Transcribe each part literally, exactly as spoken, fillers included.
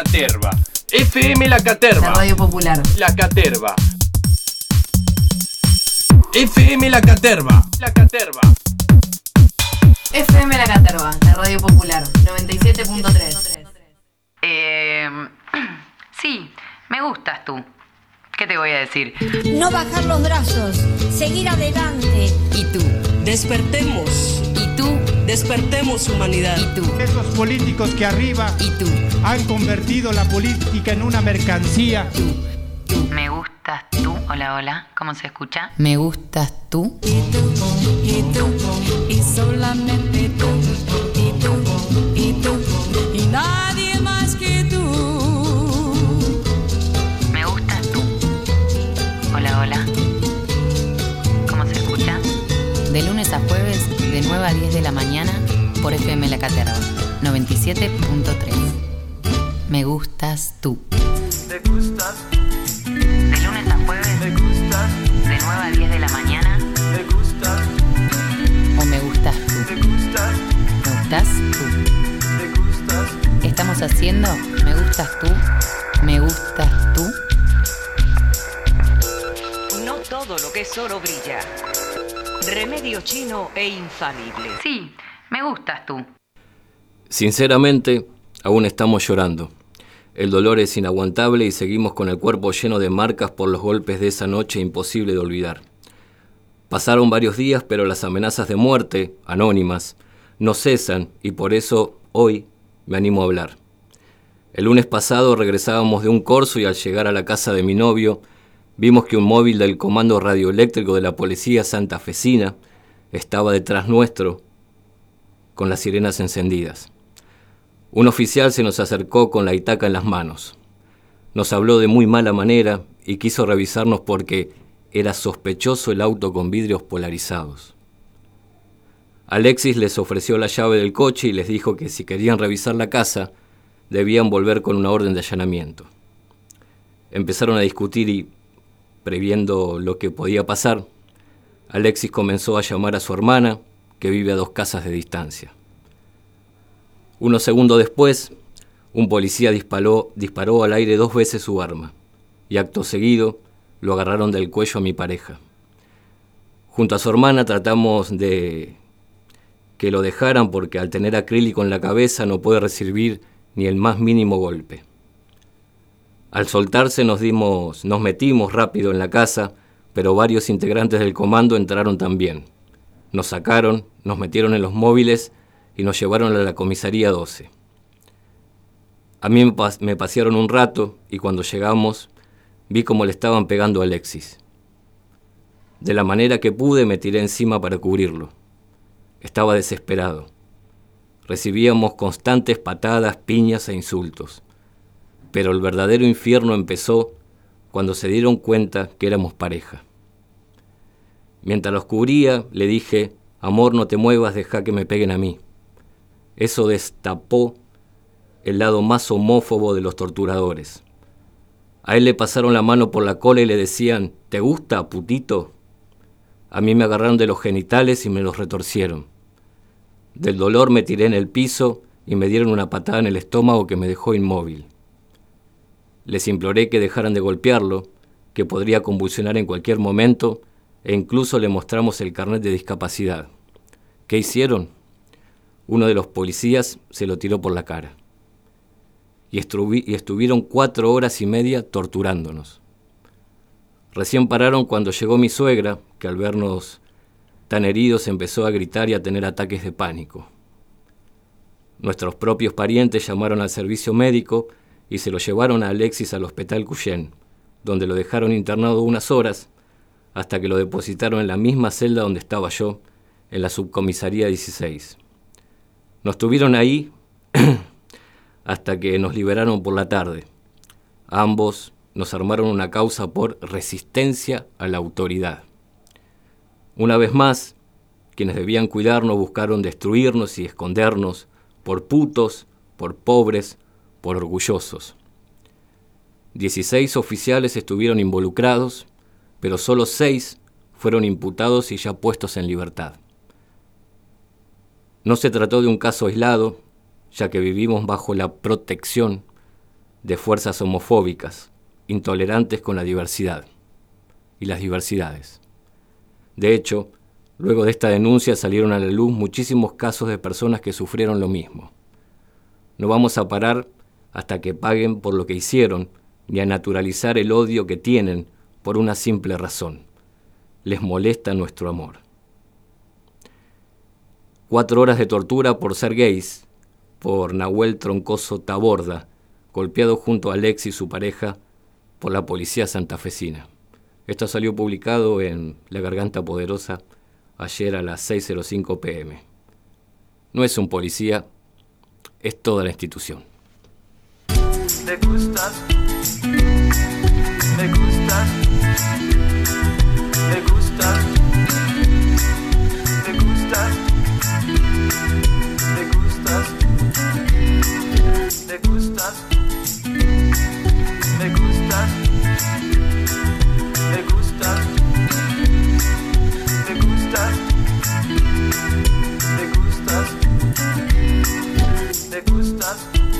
Caterva. F M La Caterva. La radio popular. La Caterva. F M La Caterva. La Caterva. F M La Caterva, la radio popular, noventa y siete punto tres. Eh, sí, me gustas tú. ¿Qué te voy a decir? No bajar los brazos, seguir adelante. ¿Y tú? Despertemos. ¿Y tú? Despertemos, humanidad. ¿Y tú? Esos políticos que arriba ¿Y tú? han convertido la política en una mercancía. Tú, tú. Me gustas tú. Hola, hola. ¿Cómo se escucha? Me gustas tú. Y tú, y tú, y solamente tú. Y tú, y tú, y nadie más que tú. Me gustas tú. Hola, hola. ¿Cómo se escucha? De lunes a jueves, de nueve a diez de la mañana, por F M La Caterva, noventa y siete punto tres. Me gustas tú. Me gustas. De lunes a jueves, Me gustas. de nueve a diez de la mañana, Me gustas. o me gustas tú. Me gustas. Me gustas tú. Me gustas. Estamos haciendo Me gustas tú. Me gustas tú. No todo lo que es oro brilla. Remedio chino e infalible. Sí, me gustas tú. Sinceramente, aún estamos llorando. El dolor es inaguantable y seguimos con el cuerpo lleno de marcas por los golpes de esa noche imposible de olvidar. Pasaron varios días, pero las amenazas de muerte, anónimas, no cesan y por eso hoy me animo a hablar. El lunes pasado regresábamos de un corso y al llegar a la casa de mi novio, vimos que un móvil del Comando Radioeléctrico de la Policía Santafesina estaba detrás nuestro, con las sirenas encendidas. Un oficial se nos acercó con la itaca en las manos. Nos habló de muy mala manera y quiso revisarnos porque era sospechoso el auto con vidrios polarizados. Alexis les ofreció la llave del coche y les dijo que si querían revisar la casa, debían volver con una orden de allanamiento. Empezaron a discutir y, previendo lo que podía pasar, Alexis comenzó a llamar a su hermana, que vive a dos casas de distancia. Unos segundos después, un policía disparó, disparó al aire dos veces su arma, y acto seguido lo agarraron del cuello a mi pareja. Junto a su hermana tratamos de que lo dejaran porque al tener acrílico en la cabeza no puede recibir ni el más mínimo golpe. Al soltarse nos dimos, nos metimos rápido en la casa, pero varios integrantes del comando entraron también. Nos sacaron, nos metieron en los móviles y nos llevaron a la comisaría doce. A mí me, pas- me pasearon un rato y cuando llegamos vi cómo le estaban pegando a Alexis. De la manera que pude me tiré encima para cubrirlo. Estaba desesperado. Recibíamos constantes patadas, piñas e insultos. Pero el verdadero infierno empezó cuando se dieron cuenta que éramos pareja. Mientras los cubría, le dije, amor, no te muevas, deja que me peguen a mí. Eso destapó el lado más homófobo de los torturadores. A él le pasaron la mano por la cola y le decían, ¿te gusta, putito? A mí me agarraron de los genitales y me los retorcieron. Del dolor me tiré en el piso y me dieron una patada en el estómago que me dejó inmóvil. Les imploré que dejaran de golpearlo, que podría convulsionar en cualquier momento, e incluso le mostramos el carnet de discapacidad. ¿Qué hicieron? Uno de los policías se lo tiró por la cara. Y, estuvi- y estuvieron cuatro horas y media torturándonos. Recién pararon cuando llegó mi suegra, que al vernos tan heridos empezó a gritar y a tener ataques de pánico. Nuestros propios parientes llamaron al servicio médico y se lo llevaron a Alexis al hospital Cuyén, donde lo dejaron internado unas horas hasta que lo depositaron en la misma celda donde estaba yo, en la subcomisaría dieciséis. Nos tuvieron ahí hasta que nos liberaron por la tarde. Ambos nos armaron una causa por resistencia a la autoridad. Una vez más, quienes debían cuidarnos buscaron destruirnos y escondernos por putos, por pobres, por orgullosos. Dieciséis oficiales estuvieron involucrados, pero solo seis fueron imputados y ya puestos en libertad. No se trató de un caso aislado, ya que vivimos bajo la protección de fuerzas homofóbicas, intolerantes con la diversidad y las diversidades. De hecho, luego de esta denuncia salieron a la luz muchísimos casos de personas que sufrieron lo mismo. No vamos a parar hasta que paguen por lo que hicieron, ni a naturalizar el odio que tienen por una simple razón: les molesta nuestro amor. Cuatro horas de tortura por ser gays, por Nahuel Troncoso Taborda, golpeado junto a Alex y su pareja por la policía santafesina. Esto salió publicado en La Garganta Poderosa ayer a las seis cero cinco pm. No es un policía, es toda la institución. Me gustas, me gustas, me gustas, me gustas, me gustas, me gustas, me gustas, me gustas, me gustas, me gustas, me gustas.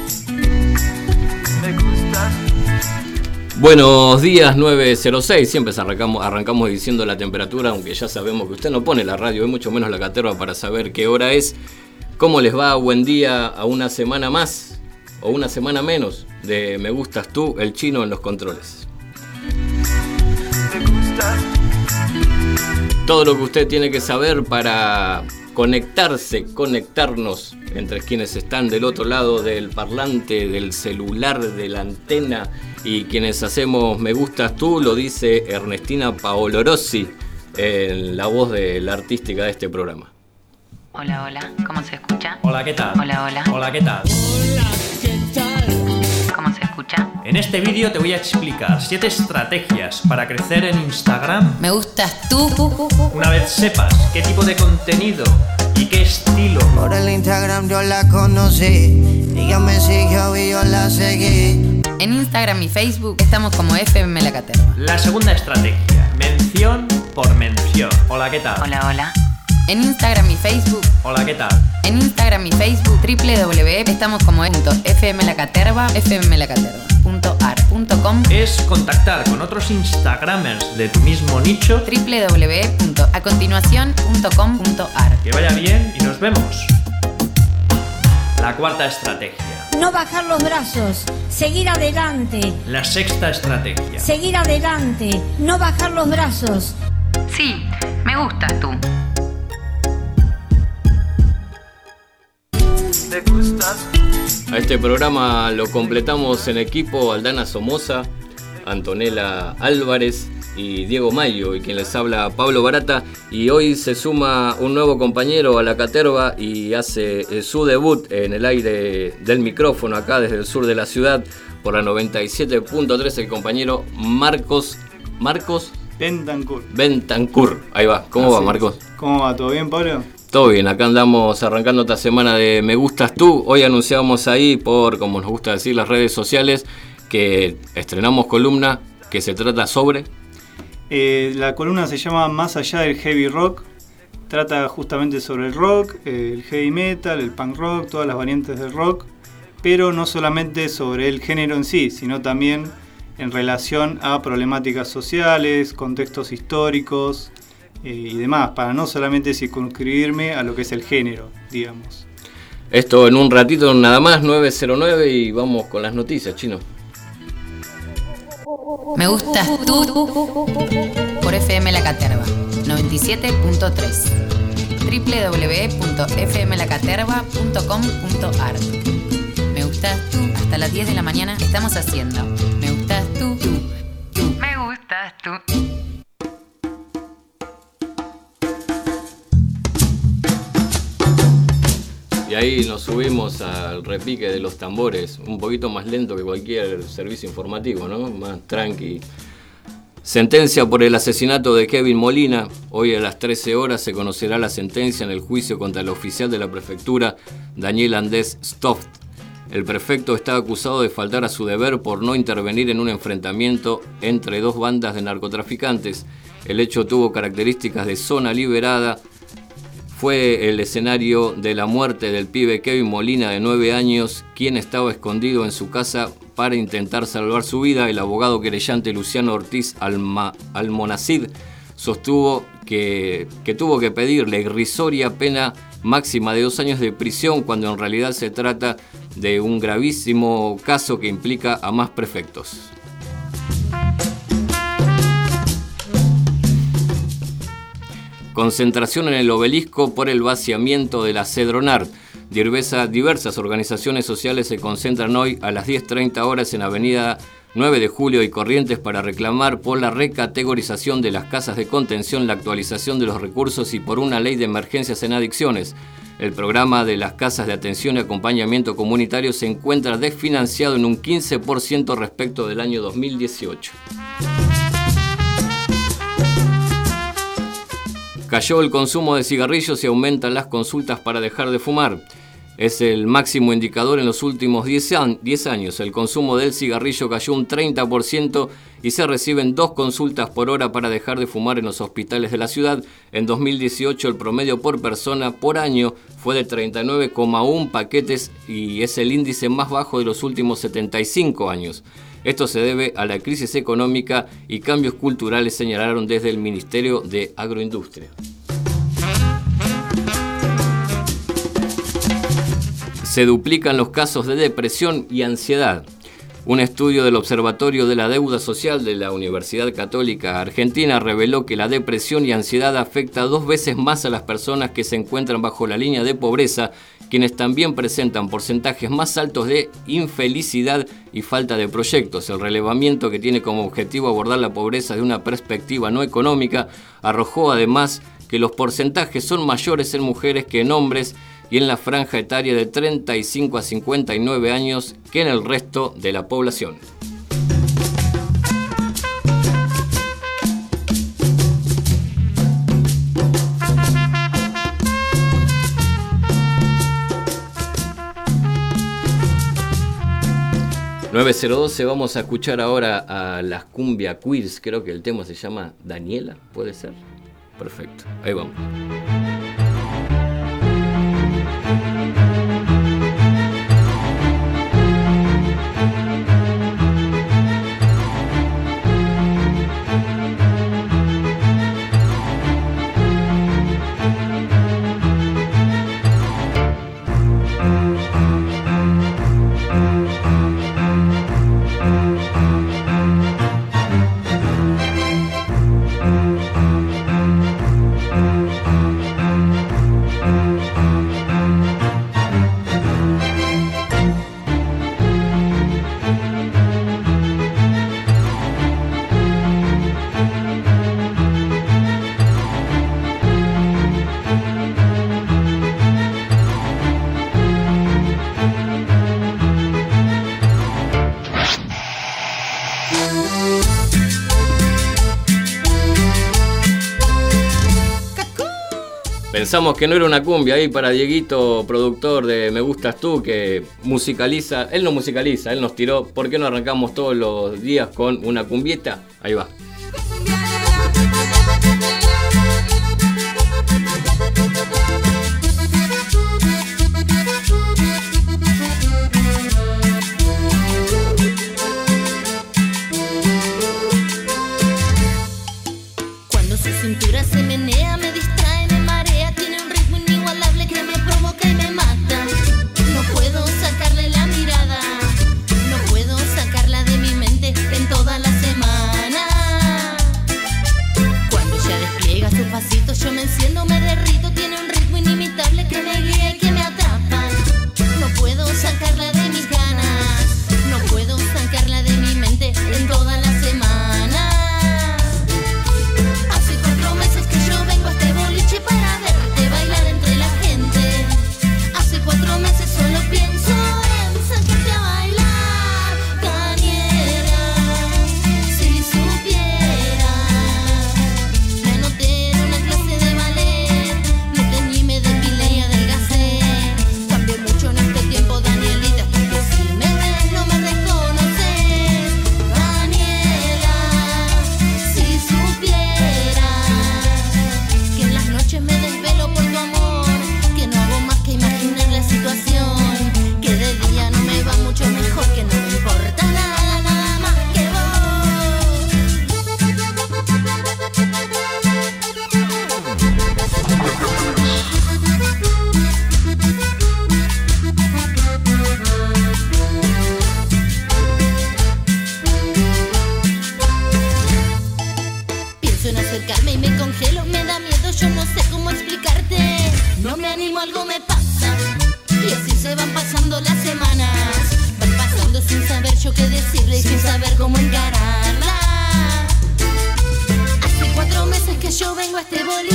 Me gustas. Buenos días, nueve cero seis. Siempre arrancamos, arrancamos diciendo la temperatura, aunque ya sabemos que usted no pone la radio, y mucho menos la caterva para saber qué hora es. ¿Cómo les va? Buen día a una semana más o una semana menos de Me Gustas Tú, el chino en los controles. Me gustas. Todo lo que usted tiene que saber para conectarse, conectarnos entre quienes están del otro lado del parlante, del celular, de la antena, y quienes hacemos Me Gustas Tú, lo dice Ernestina Paolorossi, en la voz de la artística de este programa. Hola, hola, ¿cómo se escucha? Hola, ¿qué tal? Hola, hola. Hola, ¿qué tal? ¿Cómo se escucha? En este vídeo te voy a explicar siete estrategias para crecer en Instagram. Me gustas tú. Una vez sepas qué tipo de contenido y qué estilo. Por el Instagram yo la conocí, ella me siguió y yo la seguí. En Instagram y Facebook estamos como F M La Caterva. La segunda estrategia, mención por mención. Hola, ¿qué tal? Hola, hola. En Instagram y Facebook. Hola, ¿qué tal? En Instagram y Facebook, doble u doble u doble u punto estamos como fmlacaterva, fmlacaterva punto ar punto com. Es contactar con otros Instagramers de tu mismo nicho. doble u doble u doble u punto a continuación punto com punto ar. Que vaya bien y nos vemos. La cuarta estrategia. No bajar los brazos, seguir adelante. La sexta estrategia. Seguir adelante, no bajar los brazos. Sí, me gustas tú. Me gustas. A este programa lo completamos en equipo Aldana Somoza, Antonella Álvarez y Diego Mayo, y quien les habla Pablo Barata, y hoy se suma un nuevo compañero a la caterva y hace su debut en el aire del micrófono acá desde el sur de la ciudad por la noventa y siete punto tres, el compañero Marcos Marcos Bentancur. Bentancur. Ahí va. ¿Cómo Así va, Marcos? ¿Cómo va? ¿Todo bien, Pablo? Todo bien, acá andamos arrancando esta semana de Me Gustas Tú. Hoy anunciamos ahí por, como nos gusta decir, las redes sociales, que estrenamos columna que se trata sobre... Eh, la columna se llama Más allá del heavy rock. Trata justamente sobre el rock, el heavy metal, el punk rock, todas las variantes del rock, pero no solamente sobre el género en sí, sino también en relación a problemáticas sociales, contextos históricos eh, y demás, para no solamente circunscribirme a lo que es el género, digamos. Esto en un ratito nada más, nueve cero nueve, y vamos con las noticias, Chino. Me gustas tú por F M La Caterva noventa y siete punto tres, doble u doble u doble u punto f m la caterva punto com punto ar. Me gustas tú, hasta las diez de la mañana estamos haciendo Me gustas tú, tú, tú. Me gustas tú. Y ahí nos subimos al repique de los tambores, un poquito más lento que cualquier servicio informativo, ¿no? Más tranqui. Sentencia por el asesinato de Kevin Molina. Hoy a las trece horas se conocerá la sentencia en el juicio contra el oficial de la prefectura, Daniel Andrés Stoft. El prefecto está acusado de faltar a su deber por no intervenir en un enfrentamiento entre dos bandas de narcotraficantes. El hecho tuvo características de zona liberada. fue el escenario de la muerte del pibe Kevin Molina, de nueve años, quien estaba escondido en su casa para intentar salvar su vida. El abogado querellante Luciano Ortiz Alma, Almonacid sostuvo que, que tuvo que pedir la irrisoria pena máxima de dos años de prisión, cuando en realidad se trata de un gravísimo caso que implica a más prefectos. Concentración en el Obelisco por el vaciamiento de la Cedronar. Diversa, diversas organizaciones sociales se concentran hoy a las diez treinta horas en Avenida nueve de Julio y Corrientes para reclamar por la recategorización de las casas de contención, la actualización de los recursos y por una ley de emergencias en adicciones. El programa de las casas de atención y acompañamiento comunitario se encuentra desfinanciado en un quince por ciento respecto del año dos mil dieciocho. Cayó el consumo de cigarrillos y aumentan las consultas para dejar de fumar. Es el máximo indicador en los últimos diez años. El consumo del cigarrillo cayó un treinta por ciento y se reciben dos consultas por hora para dejar de fumar en los hospitales de la ciudad. En dos mil dieciocho el promedio por persona por año fue de treinta y nueve coma uno paquetes y es el índice más bajo de los últimos setenta y cinco años. Esto se debe a la crisis económica y cambios culturales, señalaron desde el Ministerio de Agroindustria. Se duplican los casos de depresión y ansiedad. Un estudio del Observatorio de la Deuda Social de la Universidad Católica Argentina reveló que la depresión y ansiedad afecta dos veces más a las personas que se encuentran bajo la línea de pobreza, quienes también presentan porcentajes más altos de infelicidad y falta de proyectos. El relevamiento, que tiene como objetivo abordar la pobreza de una perspectiva no económica, arrojó además que los porcentajes son mayores en mujeres que en hombres y en la franja etaria de treinta y cinco a cincuenta y nueve años que en el resto de la población. nueve cero doce, vamos a escuchar ahora a las Cumbia Queers, creo que el tema se llama Daniela, ¿puede ser? Perfecto, ahí vamos. Pensamos que no era una cumbia ahí para Dieguito, productor de Me Gustas Tú, que musicaliza, él no musicaliza, él nos tiró, ¿por qué no arrancamos todos los días con una cumbieta? Ahí va. Cuando su cintura se menea me distrae, me marea, tiene un ritmo inigualable que me provoca y me mata. No puedo sacarle la mirada, no puedo sacarla de mi mente en toda la semana.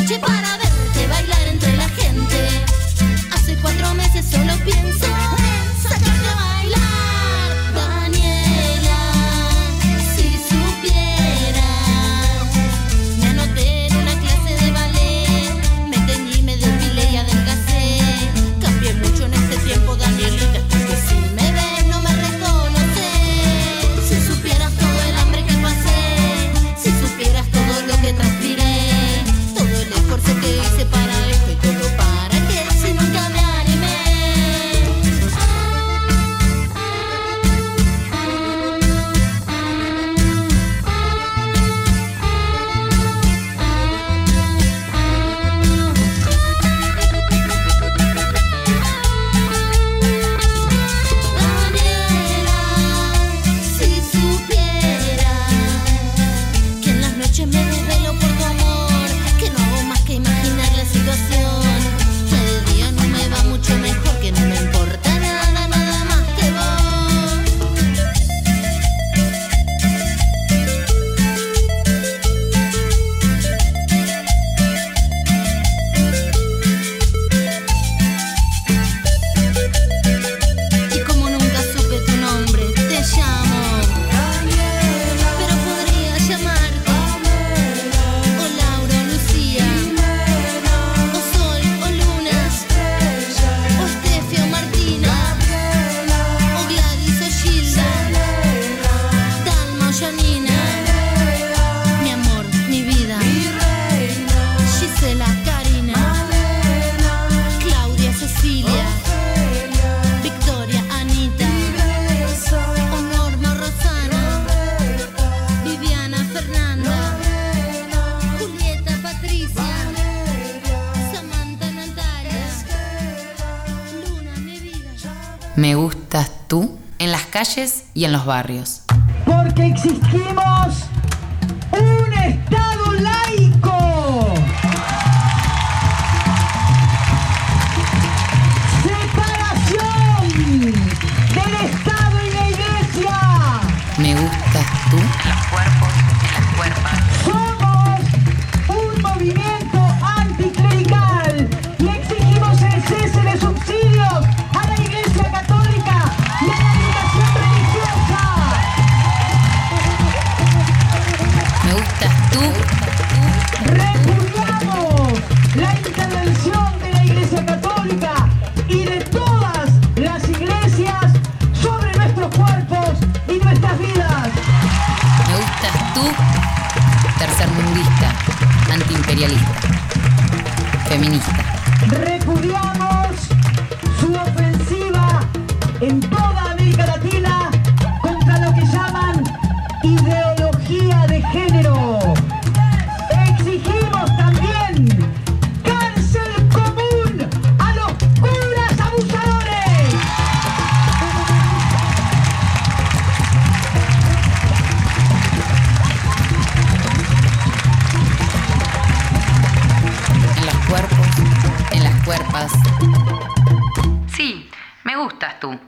noche para verte bailar entre la gente. Hace cuatro meses solo pienso en sacarte a bailar. Daniela, si supieras, me anoté en una clase de ballet, me teñí, me depilé y adelgacé. Cambié mucho en este tiempo, Danielita, porque si me ves no me reconoces. Si supieras todo el hambre que pasé, si supieras todo lo que transpiré, todo el esfuerzo que hice para esto y todo para que si nunca me animé. Daniela, si supieras que en las noches me desvelo por tu amor, que no hago más que imaginar la situación, que de día no me va mucho mejor, que no me importa nada, nada más que vos. Y como nunca supe tu nombre, te llamo Daniela, pero podría llamarte o Laura o Lucía, o Sol o Luna, o Estefi o Martina, o Gladys o Gilda, Dalma o Janina, mi amor, mi vida, Gisela, Karina, Claudia, Cecilia, Victoria, Anita, o Norma, Rosana, Viviana, Fernanda, Julieta, Patricia, Samantha, Natalia, Luna, mi vida. Me gustas tú en las calles y en los barrios. Porque exigimos un Estado laico. Separación del Estado y la Iglesia. Me gustas tú en los cuerpos, en las cuerpas. Somos un movimiento anticlerical y exigimos el cese de subsidios a la Iglesia Católica y a la educación religiosa. Me gustas tú. Repudiamos la intervención de la Iglesia Católica y de todas las iglesias sobre nuestros cuerpos y nuestras vidas. Me gustas tú, tercermundista, antiimperialista, feminista. Repudiamos su ofensiva en toda América Latina contra lo que llaman ideología de género. Exigimos también cárcel común a los curas abusadores. En los cuerpos, en las cuerpas. Sí, me gustas tú.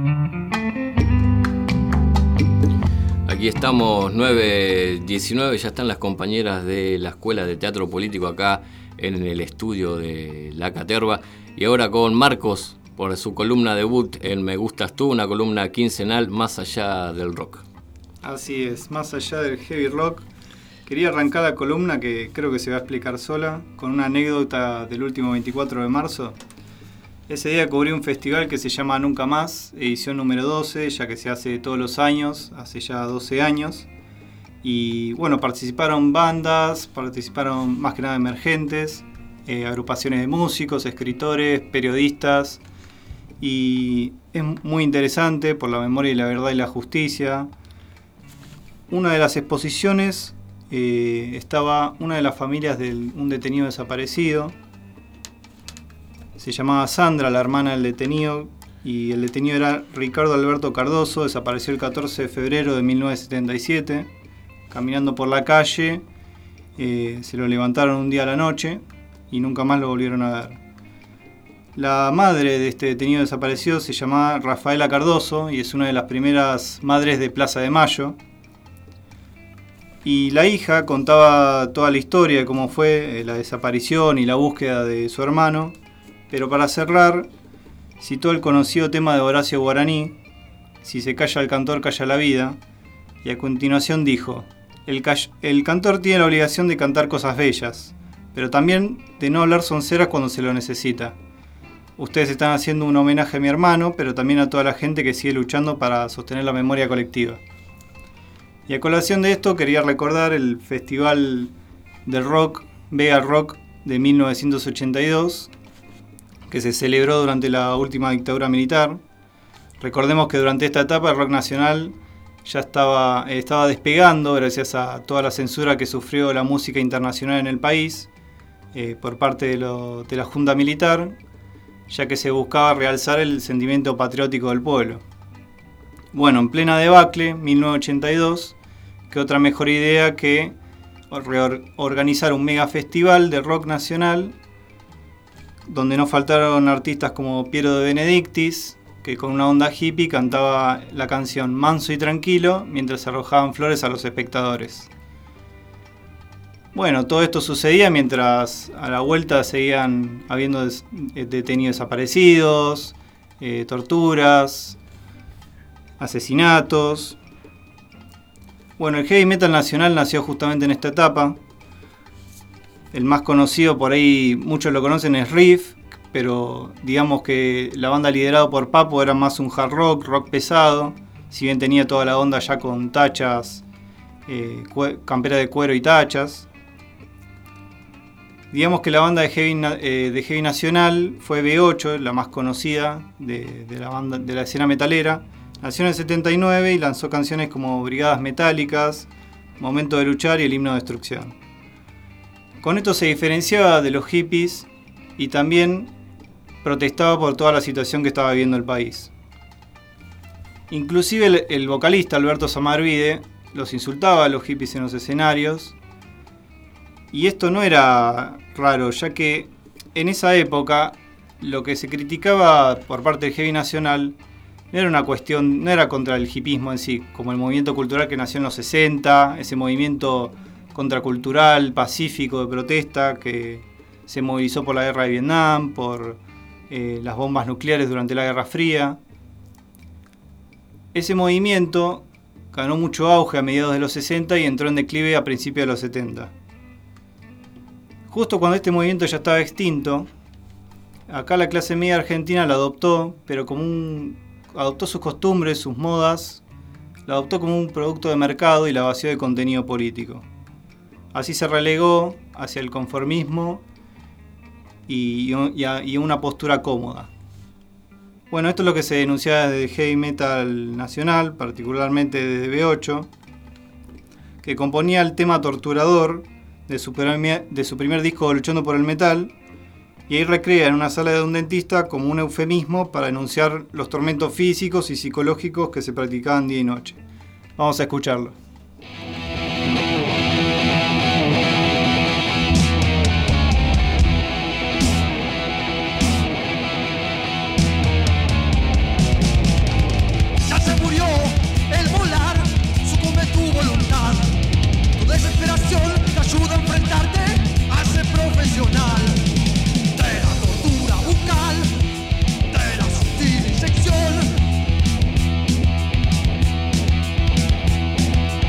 Aquí estamos, nueve diecinueve, ya están las compañeras de la Escuela de Teatro Político acá en el estudio de La Caterva. Y ahora con Marcos, por su columna debut en Me Gustas Tú, una columna quincenal más allá del rock. Así es, más allá del heavy rock. Quería arrancar la columna, que creo que se va a explicar sola, con una anécdota del último veinticuatro de marzo. Ese día cubrí un festival que se llama Nunca Más, edición número doce, ya que se hace todos los años, hace ya doce años. Y bueno, participaron bandas, participaron más que nada emergentes, eh, agrupaciones de músicos, escritores, periodistas. Y es muy interesante por la memoria y la verdad y la justicia. Una de las exposiciones eh, estaba una de las familias de un detenido desaparecido. Se llamaba Sandra, la hermana del detenido, y el detenido era Ricardo Alberto Cardoso. Desapareció el catorce de febrero de mil novecientos setenta y siete. Caminando por la calle, eh, se lo levantaron un día a la noche y nunca más lo volvieron a ver. La madre de este detenido desaparecido se llamaba Rafaela Cardoso y es una de las primeras madres de Plaza de Mayo. Y la hija contaba toda la historia de cómo fue eh, la desaparición y la búsqueda de su hermano, pero para cerrar citó el conocido tema de Horacio Guaraní, si se calla el cantor, calla la vida, y a continuación dijo, el, el cantor tiene la obligación de cantar cosas bellas, pero también de no hablar sonceras cuando se lo necesita. Ustedes están haciendo un homenaje a mi hermano, pero también a toda la gente que sigue luchando para sostener la memoria colectiva. Y a colación de esto quería recordar el Festival del Rock, Vega Rock, de mil novecientos ochenta y dos, que se celebró durante la última dictadura militar. Recordemos que durante esta etapa el rock nacional ya estaba, estaba despegando gracias a toda la censura que sufrió la música internacional en el país eh, por parte de, lo, de la Junta Militar, ya que se buscaba realzar el sentimiento patriótico del pueblo. Bueno, en plena debacle, mil novecientos ochenta y dos, ¿qué otra mejor idea que organizar un mega festival de rock nacional donde no faltaron artistas como Piero de Benedictis, que con una onda hippie cantaba la canción Manso y Tranquilo mientras se arrojaban flores a los espectadores? Bueno, todo esto sucedía mientras a la vuelta seguían habiendo des- detenidos desaparecidos, eh, torturas, asesinatos. Bueno, el heavy metal nacional nació justamente en esta etapa. El más conocido, por ahí muchos lo conocen, es Riff, pero digamos que la banda liderada por Papo era más un hard rock, rock pesado, si bien tenía toda la onda ya con tachas, eh, cue- campera de cuero y tachas. Digamos que la banda de heavy, eh, de heavy nacional fue B ocho, la más conocida de, de, la banda, de la escena metalera. Nació en el setenta y nueve y lanzó canciones como Brigadas Metálicas, Momento de Luchar y el Himno de Destrucción. Con esto se diferenciaba de los hippies y también protestaba por toda la situación que estaba viviendo el país. Inclusive el, el vocalista Alberto Samarvide los insultaba a los hippies en los escenarios. Y esto no era raro, ya que en esa época lo que se criticaba por parte del heavy nacional no era una cuestión, no era contra el hipismo en sí, como el movimiento cultural que nació en los sesenta, ese movimiento contracultural, pacífico de protesta que se movilizó por la guerra de Vietnam, por eh, las bombas nucleares durante la Guerra Fría. Ese movimiento ganó mucho auge a mediados de los sesenta y entró en declive a principios de los setenta. Justo cuando este movimiento ya estaba extinto, acá la clase media argentina lo adoptó, pero como un, adoptó sus costumbres, sus modas, lo adoptó como un producto de mercado y la vació de contenido político. Así se relegó hacia el conformismo y, y, a, y una postura cómoda. Bueno, esto es lo que se denunciaba desde el heavy metal nacional, particularmente desde B ocho, que componía el tema Torturador de su, primer, de su primer disco Luchando por el Metal, y ahí recrea en una sala de un dentista como un eufemismo para denunciar los tormentos físicos y psicológicos que se practicaban día y noche. Vamos a escucharlo. Ya se murió el volar, sucumbe tu voluntad, tu desesperación te ayuda a enfrentarte a ese profesional. De la tortura bucal, de la sutil inyección.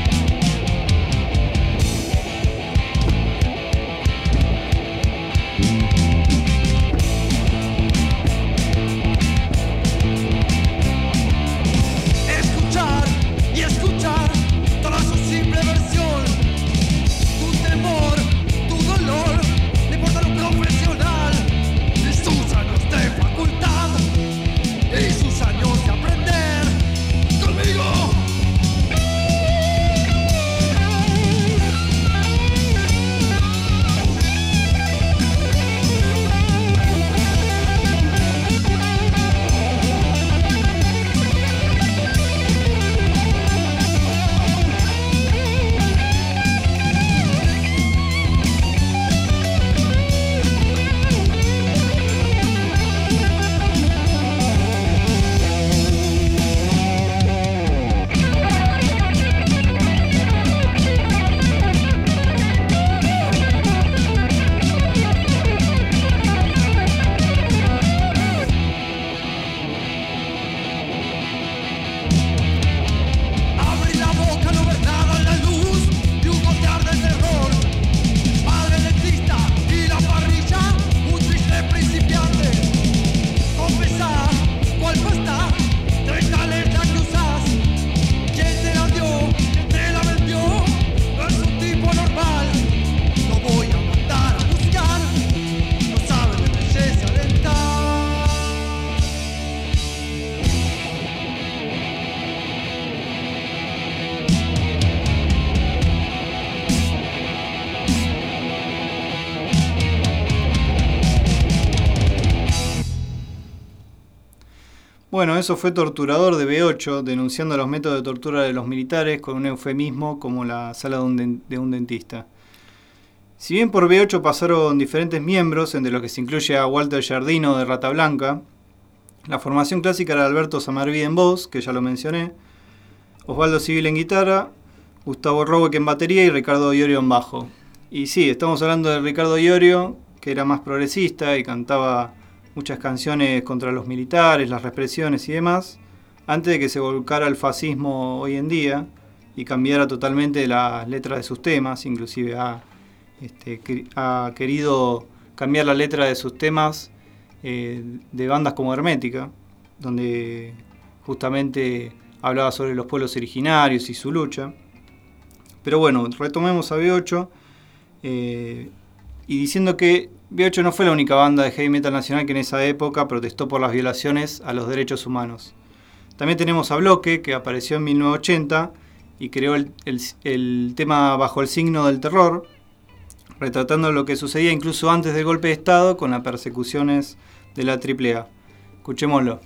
Bueno, eso fue Torturador de B ocho, denunciando los métodos de tortura de los militares con un eufemismo como la sala de un, de, de un dentista. Si bien por B ocho pasaron diferentes miembros, entre los que se incluye a Walter Giardino de Rata Blanca, la formación clásica era Alberto Samarvide en voz, que ya lo mencioné, Osvaldo Civil en guitarra, Gustavo Roweck en batería y Ricardo Iorio en bajo. Y sí, estamos hablando de Ricardo Iorio, que era más progresista y cantaba muchas canciones contra los militares, las represiones y demás, antes de que se volcara al fascismo hoy en día y cambiara totalmente las letras de sus temas. Inclusive ha, este, ha querido cambiar la letra de sus temas eh, de bandas como Hermética, donde justamente hablaba sobre los pueblos originarios y su lucha. Pero bueno, retomemos a B ocho, eh, y diciendo que B ocho no fue la única banda de heavy metal nacional que en esa época protestó por las violaciones a los derechos humanos. También tenemos a Bloque, que apareció en mil novecientos ochenta y creó el, el, el tema Bajo el signo del terror, retratando lo que sucedía incluso antes del golpe de Estado con las persecuciones de la triple A. Escuchémoslo.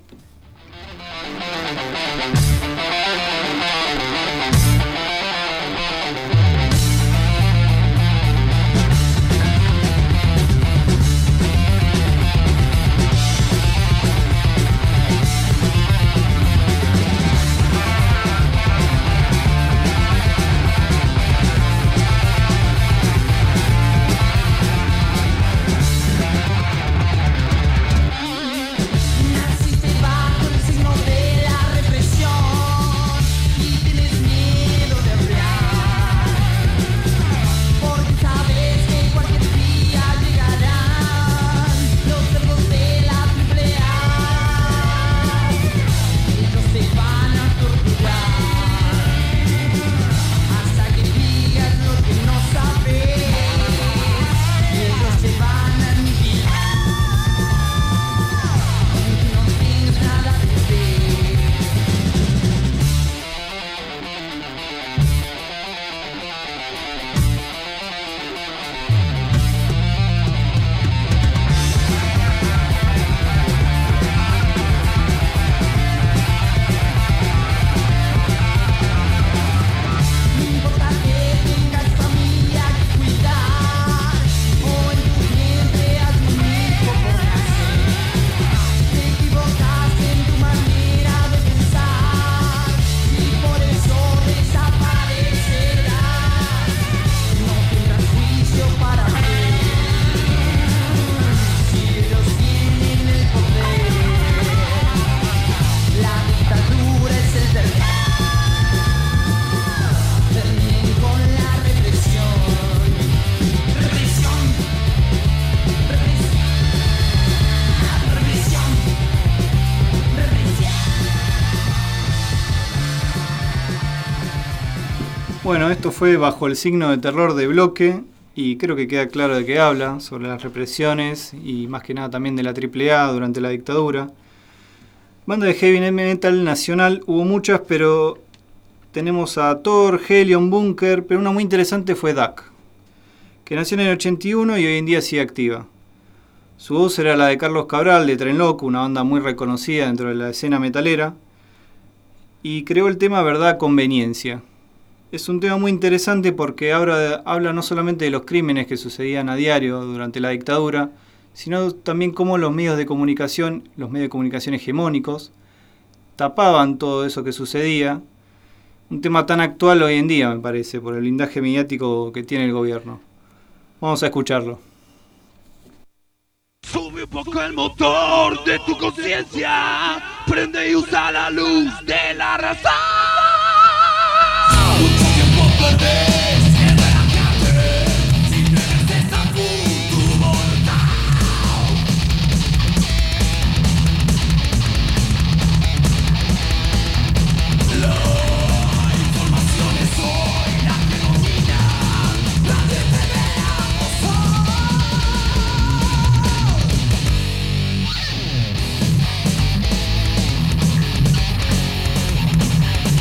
Bueno, esto fue Bajo el signo de terror de Bloque, y creo que queda claro de qué habla, sobre las represiones y más que nada también de la triple A durante la dictadura. Banda de heavy metal nacional hubo muchas, pero tenemos a Thor, Helion, Bunker, pero una muy interesante fue D A C, que nació en el ochenta y uno y hoy en día sigue activa. Su voz era la de Carlos Cabral de Tren Loco, una banda muy reconocida dentro de la escena metalera, y creó el tema Verdad Conveniencia. Es un tema muy interesante porque habla, habla no solamente de los crímenes que sucedían a diario durante la dictadura, sino también cómo los medios de comunicación, los medios de comunicación hegemónicos, tapaban todo eso que sucedía. Un tema tan actual hoy en día, me parece, por el blindaje mediático que tiene el gobierno. Vamos a escucharlo. Sube un poco el motor de tu conciencia, prende y usa la luz de la razón. Mucho tiempo perdés, cierra la calle, si no eres esa tu voluntad. La información es hoy la que domina, nadie te veamos hoy.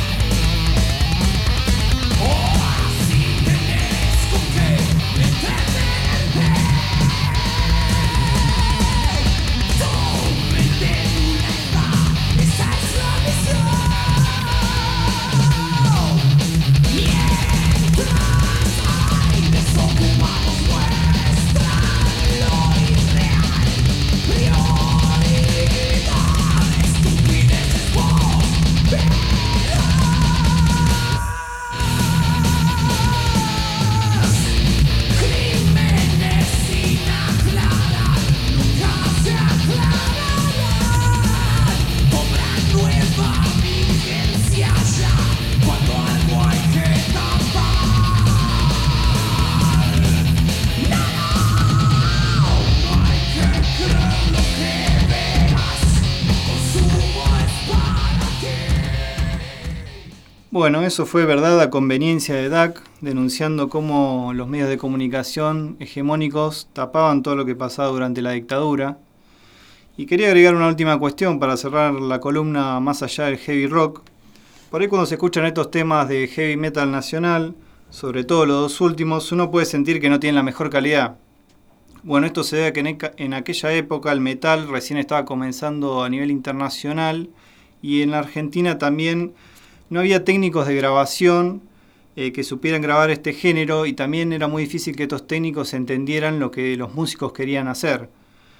Bueno, eso fue Verdad a Conveniencia de D A C, denunciando cómo los medios de comunicación hegemónicos tapaban todo lo que pasaba durante la dictadura. Y quería agregar una última cuestión para cerrar la columna más allá del heavy rock. Por ahí cuando se escuchan estos temas de heavy metal nacional, sobre todo los dos últimos, uno puede sentir que no tienen la mejor calidad. Bueno, esto se debe a que en, en aquella época el metal recién estaba comenzando a nivel internacional y en la Argentina también no había técnicos de grabación eh, que supieran grabar este género y también era muy difícil que estos técnicos entendieran lo que los músicos querían hacer.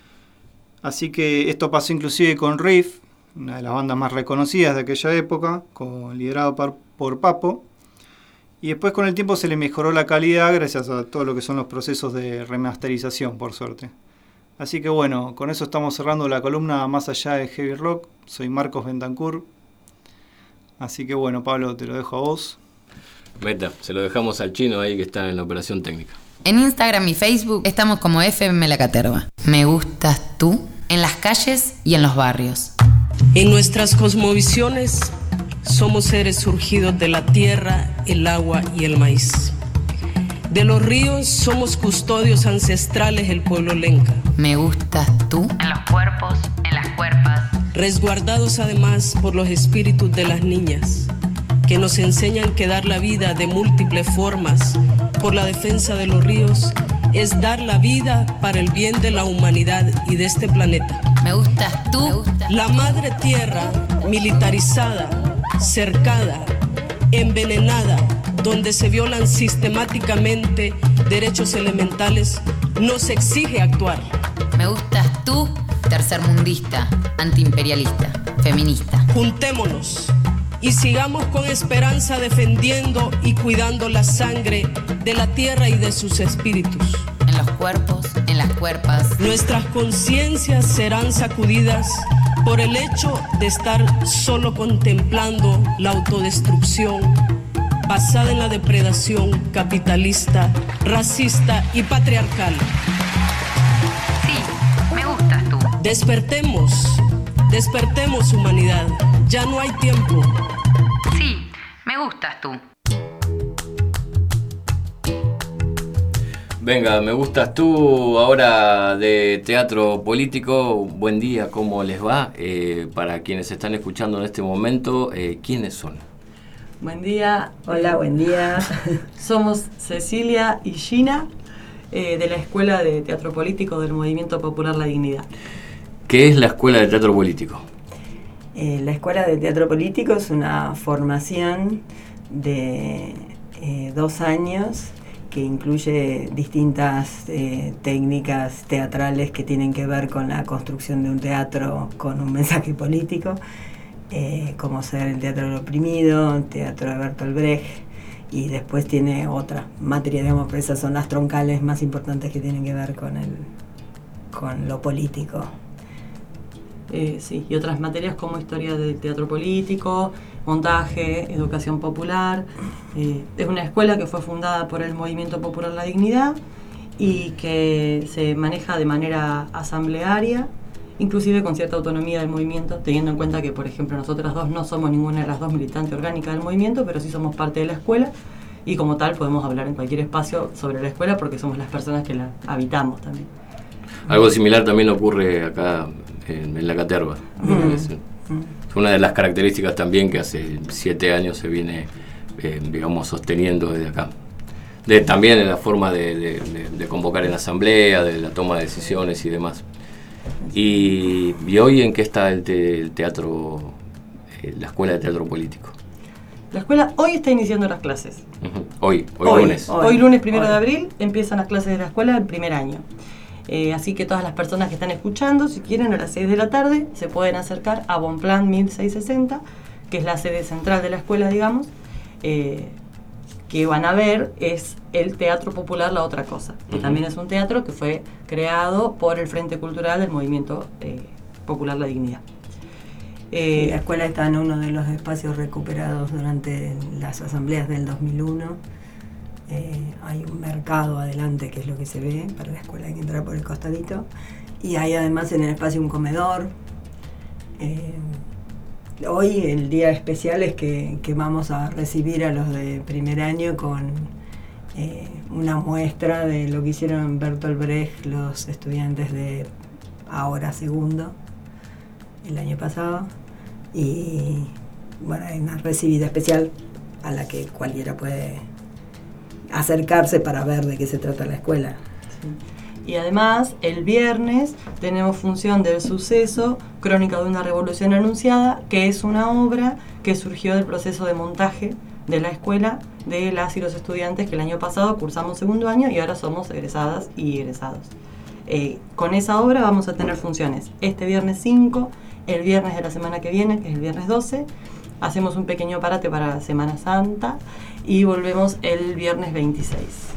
Así que esto pasó inclusive con Riff, una de las bandas más reconocidas de aquella época, con, liderado por, por Papo. Y después con el tiempo se le mejoró la calidad gracias a todo lo que son los procesos de remasterización, por suerte. Así que bueno, con eso estamos cerrando la columna más allá de heavy rock. Soy Marcos Bentancur. Así que bueno, Pablo, te lo dejo a vos. Meta, se lo dejamos al chino ahí que está en la operación técnica. En Instagram y Facebook estamos como F M La Caterva. Me gustas tú en las calles y en los barrios. En nuestras cosmovisiones somos seres surgidos de la tierra, el agua y el maíz. De los ríos somos custodios ancestrales del pueblo lenca. Me gustas tú en los cuerpos, en las cuerpas. Resguardados además por los espíritus de las niñas, que nos enseñan que dar la vida de múltiples formas por la defensa de los ríos es dar la vida para el bien de la humanidad y de este planeta. Me gustas tú. La madre tierra, militarizada, cercada, envenenada, donde se violan sistemáticamente derechos elementales, nos exige actuar. Me gustas tú, tercermundista, antiimperialista, feminista. Juntémonos y sigamos con esperanza defendiendo y cuidando la sangre de la tierra y de sus espíritus. En los cuerpos, en las cuerpas. Nuestras conciencias serán sacudidas por el hecho de estar solo contemplando la autodestrucción basada en la depredación capitalista, racista y patriarcal. Sí, me gustas tú. Despertemos, despertemos humanidad, ya no hay tiempo. Sí, me gustas tú. Venga, me gustas tú ahora de teatro político. Buen día, ¿cómo les va? Eh, para quienes están escuchando en este momento, eh, ¿quiénes son? Buen día, hola, buen día. Somos Cecilia y Gina, eh, de la Escuela de Teatro Político del Movimiento Popular La Dignidad. ¿Qué es la Escuela de Teatro Político? Eh, la Escuela de Teatro Político es una formación de eh, dos años que incluye distintas eh, técnicas teatrales que tienen que ver con la construcción de un teatro con un mensaje político, eh, como ser el teatro del oprimido, el teatro de Bertolt Brecht, y después tiene otra materia, digamos, pero esas son las troncales más importantes que tienen que ver con, el, con lo político. Eh, sí, y otras materias como historia del teatro político, montaje, educación popular. Eh, es una escuela que fue fundada por el Movimiento Popular La Dignidad y que se maneja de manera asamblearia, inclusive con cierta autonomía del movimiento, teniendo en cuenta que, por ejemplo, nosotras dos no somos ninguna de las dos militantes orgánicas del movimiento, pero sí somos parte de la escuela y como tal podemos hablar en cualquier espacio sobre la escuela porque somos las personas que la habitamos también. Algo similar también ocurre acá en, en La Caterva. Mm. Es, es una de las características también que hace siete años se viene, eh, digamos, sosteniendo desde acá. De, también en la forma de, de, de, de convocar en asamblea, de la toma de decisiones y demás. Y, y hoy, ¿en qué está el, te, el teatro, eh, la Escuela de Teatro Político? La escuela hoy está iniciando las clases. Uh-huh. Hoy, hoy, hoy lunes. Hoy, hoy lunes primero hoy. de abril empiezan las clases de la escuela del primer año. Eh, así que todas las personas que están escuchando, si quieren, a las seis de la tarde se pueden acercar a Bonplan mil seiscientos sesenta, que es la sede central de la escuela, digamos. Eh, que van a ver es el Teatro Popular La Otra Cosa, que uh-huh. también es un teatro que fue creado por el Frente Cultural del Movimiento eh, Popular La Dignidad. Eh, sí, la escuela está en uno de los espacios recuperados durante las asambleas del dos mil uno. Eh, hay un mercado adelante, que es lo que se ve, para la escuela hay que entrar por el costadito, y hay además en el espacio un comedor, eh, hoy el día especial es que, que vamos a recibir a los de primer año con eh, una muestra de lo que hicieron Bertolt Brecht los estudiantes de ahora segundo, el año pasado. Y bueno, hay una recibida especial a la que cualquiera puede acercarse para ver de qué se trata la escuela. Sí. Y además, el viernes tenemos función del suceso, Crónica de una revolución anunciada, que es una obra que surgió del proceso de montaje de la escuela de las y los estudiantes que el año pasado cursamos segundo año y ahora somos egresadas y egresados. Eh, con esa obra vamos a tener funciones este viernes cinco, el viernes de la semana que viene, que es el viernes doce, hacemos un pequeño parate para la Semana Santa y volvemos el viernes veintiséis.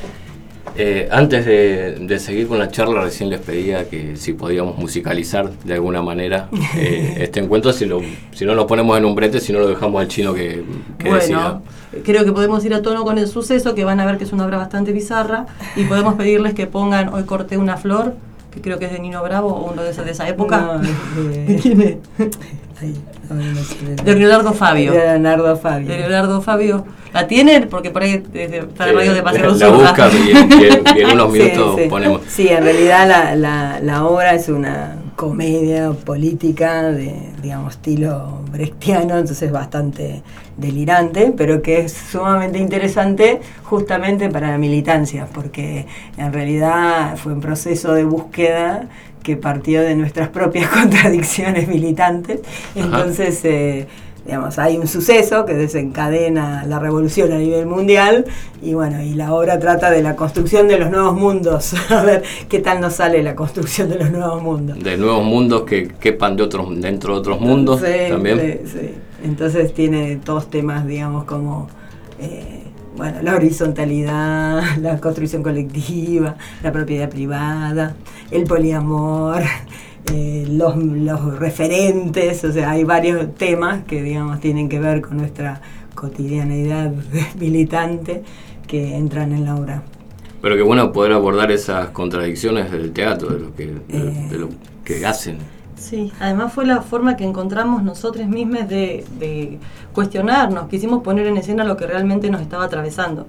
Eh, antes de, de seguir con la charla, recién les pedía que si podíamos musicalizar de alguna manera eh, este encuentro, si, lo, si no lo ponemos en un brete, si no lo dejamos al chino que, que bueno, decida. Creo que podemos ir a tono con el suceso, que van a ver que es una obra bastante bizarra, y podemos pedirles que pongan Hoy corté una flor, que creo que es de Nino Bravo, o uno de esa, de esa época. No, de, ¿De quién es? Ay, no, no sé. De Leonardo Fabio. De Leonardo Fabio. De Leonardo Fabio. ¿La tienen? Porque por ahí está el radio Eh, de Paseo la busca y, y, y en unos minutos sí, sí. ponemos. Sí, en realidad la, la, la obra es una comedia política de, digamos, estilo brechtiano, entonces bastante delirante, pero que es sumamente interesante justamente para la militancia, porque en realidad fue un proceso de búsqueda que partió de nuestras propias contradicciones militantes. Entonces, eh, digamos, hay un suceso que desencadena la revolución a nivel mundial y bueno, y la obra trata de la construcción de los nuevos mundos. A ver qué tal nos sale la construcción de los nuevos mundos. De nuevos mundos que quepan de otros, dentro de otros mundos sí, también. Sí, sí. Entonces tiene todos temas, digamos, como eh, bueno, la horizontalidad, la construcción colectiva, la propiedad privada, el poliamor, eh, los, los referentes, o sea, hay varios temas que, digamos, tienen que ver con nuestra cotidianeidad militante que entran en la obra. Pero qué bueno poder abordar esas contradicciones del teatro, de lo que, de, Eh, de lo que hacen. Sí, además fue la forma que encontramos nosotros mismos de, de cuestionarnos, quisimos poner en escena lo que realmente nos estaba atravesando.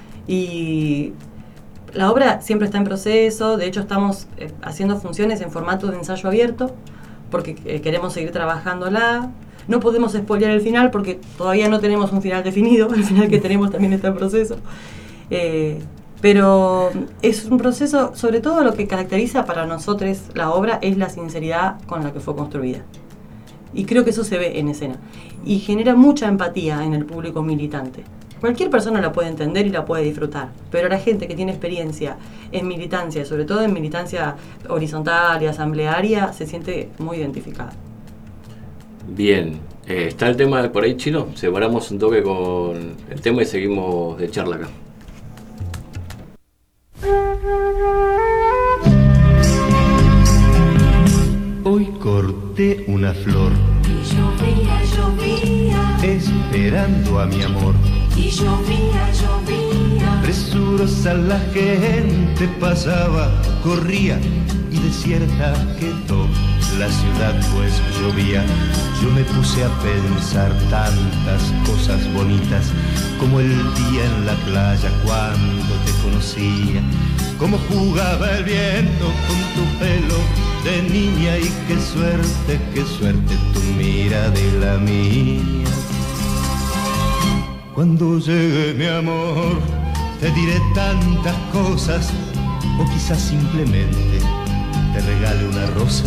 Y la obra siempre está en proceso, de hecho estamos eh, haciendo funciones en formato de ensayo abierto, porque eh, queremos seguir trabajándola. No podemos spoilear el final porque todavía no tenemos un final definido, el final que tenemos también está en proceso. Eh, Pero es un proceso, sobre todo lo que caracteriza para nosotros la obra es la sinceridad con la que fue construida. Y creo que eso se ve en escena. Y genera mucha empatía en el público militante. Cualquier persona la puede entender y la puede disfrutar, pero la gente que tiene experiencia en militancia, sobre todo en militancia horizontal y asamblearia, se siente muy identificada. Bien, eh, está el tema de por ahí, Chino. Separamos un toque con el tema y seguimos de charla acá. Hoy corté una flor Y llovía, llovía, esperando a mi amor. y llovía, llovía. Presurosa la gente pasaba, corría y desierta quedó la ciudad pues llovía. Yo me puse a pensar tantas cosas bonitas, como el día en la playa cuando te conocía, cómo jugaba el viento con tu pelo de niña y qué suerte, qué suerte tu mira de la mía. Cuando llegue mi amor te diré tantas cosas, o quizás simplemente te regale una rosa,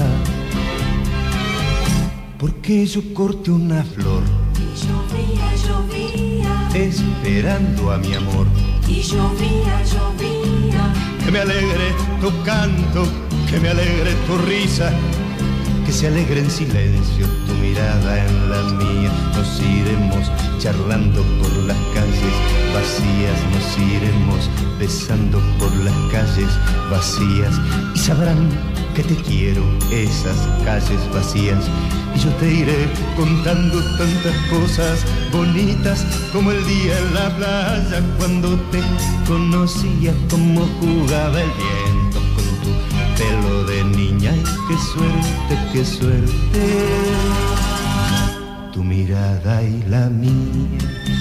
porque yo corté una flor Y llovía, llovía, esperando a mi amor. y llovía, llovía. Que me alegre tu canto, que me alegre tu risa, que se alegre en silencio tu mirada en la mía. Nos iremos charlando por las calles vacías, nos iremos besando por las calles vacías, y sabrán que te quiero esas calles vacías. Y yo te iré contando tantas cosas bonitas, como el día en la playa cuando te conocía, cómo jugaba el viento con tu pelo de niña. Y qué suerte, qué suerte mirada y la mía.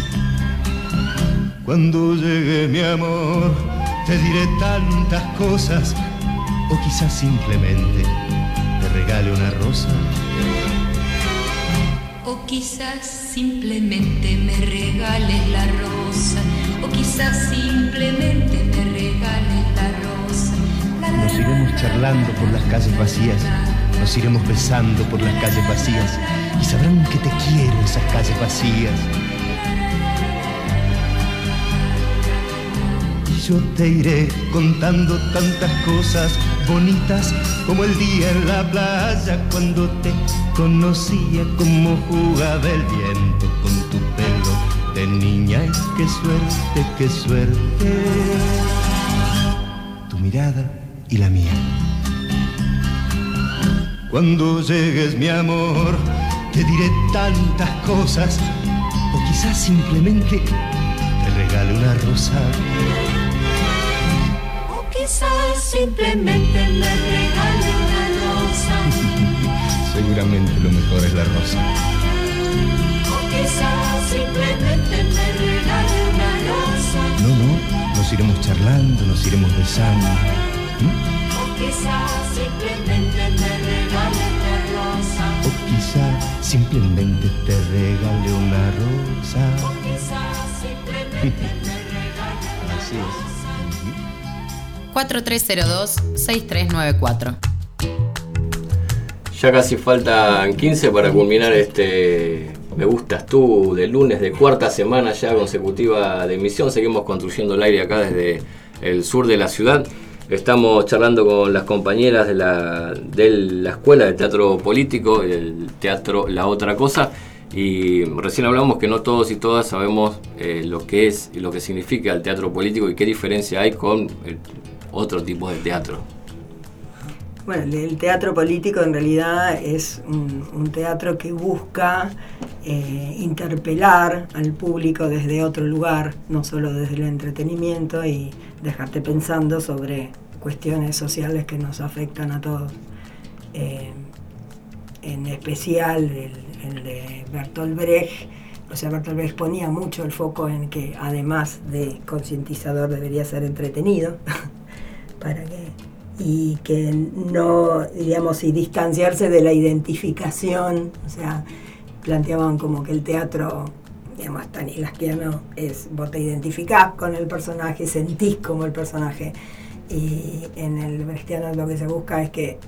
Cuando llegue mi amor, te diré tantas cosas, o quizás simplemente te regale una rosa. O quizás simplemente me regales la rosa, o quizás simplemente me regales la rosa. La, la, nos iremos charlando por las calles vacías, nos iremos besando por las calles vacías, y sabrán que te quiero esas calles vacías. Y yo te iré contando tantas cosas bonitas, como el día en la playa cuando te conocía, como jugaba el viento con tu pelo de niña. Y qué suerte, qué suerte, tu mirada y la mía. Cuando llegues mi amor, te diré tantas cosas, o quizás simplemente te regale una rosa. Quizás simplemente me regale una rosa. Seguramente lo mejor es la rosa. O quizás simplemente me regale una rosa. No, no, nos iremos charlando, nos iremos besando. ¿Mm? O quizás simplemente me regale una rosa. O quizás simplemente te regale una rosa. O quizás simplemente me regale una rosa. Así es. cuatro tres cero dos, seis tres nueve cuatro. Ya casi faltan quince para culminar este Me Gustas Tú de lunes, de cuarta semana ya consecutiva de emisión. Seguimos construyendo el aire acá desde el sur de la ciudad. Estamos charlando con las compañeras de la, de la Escuela de Teatro Político, el teatro La Otra Cosa. Y recién hablamos que no todos y todas sabemos eh, lo que es y lo que significa el teatro político y qué diferencia hay con el otro tipo de teatro. Bueno, el teatro político en realidad es un, un teatro que busca eh, interpelar al público desde otro lugar, no solo desde el entretenimiento, y dejarte pensando sobre cuestiones sociales que nos afectan a todos. Eh, en especial el, el de Bertolt Brecht. O sea, Bertolt Brecht ponía mucho el foco en que además de concientizador debería ser entretenido. Para que, y que no, digamos, y distanciarse de la identificación. O sea, planteaban como que el teatro, digamos, stanislavskiano es, vos te identificás con el personaje, sentís como el personaje, y en el brechtiano lo que se busca es que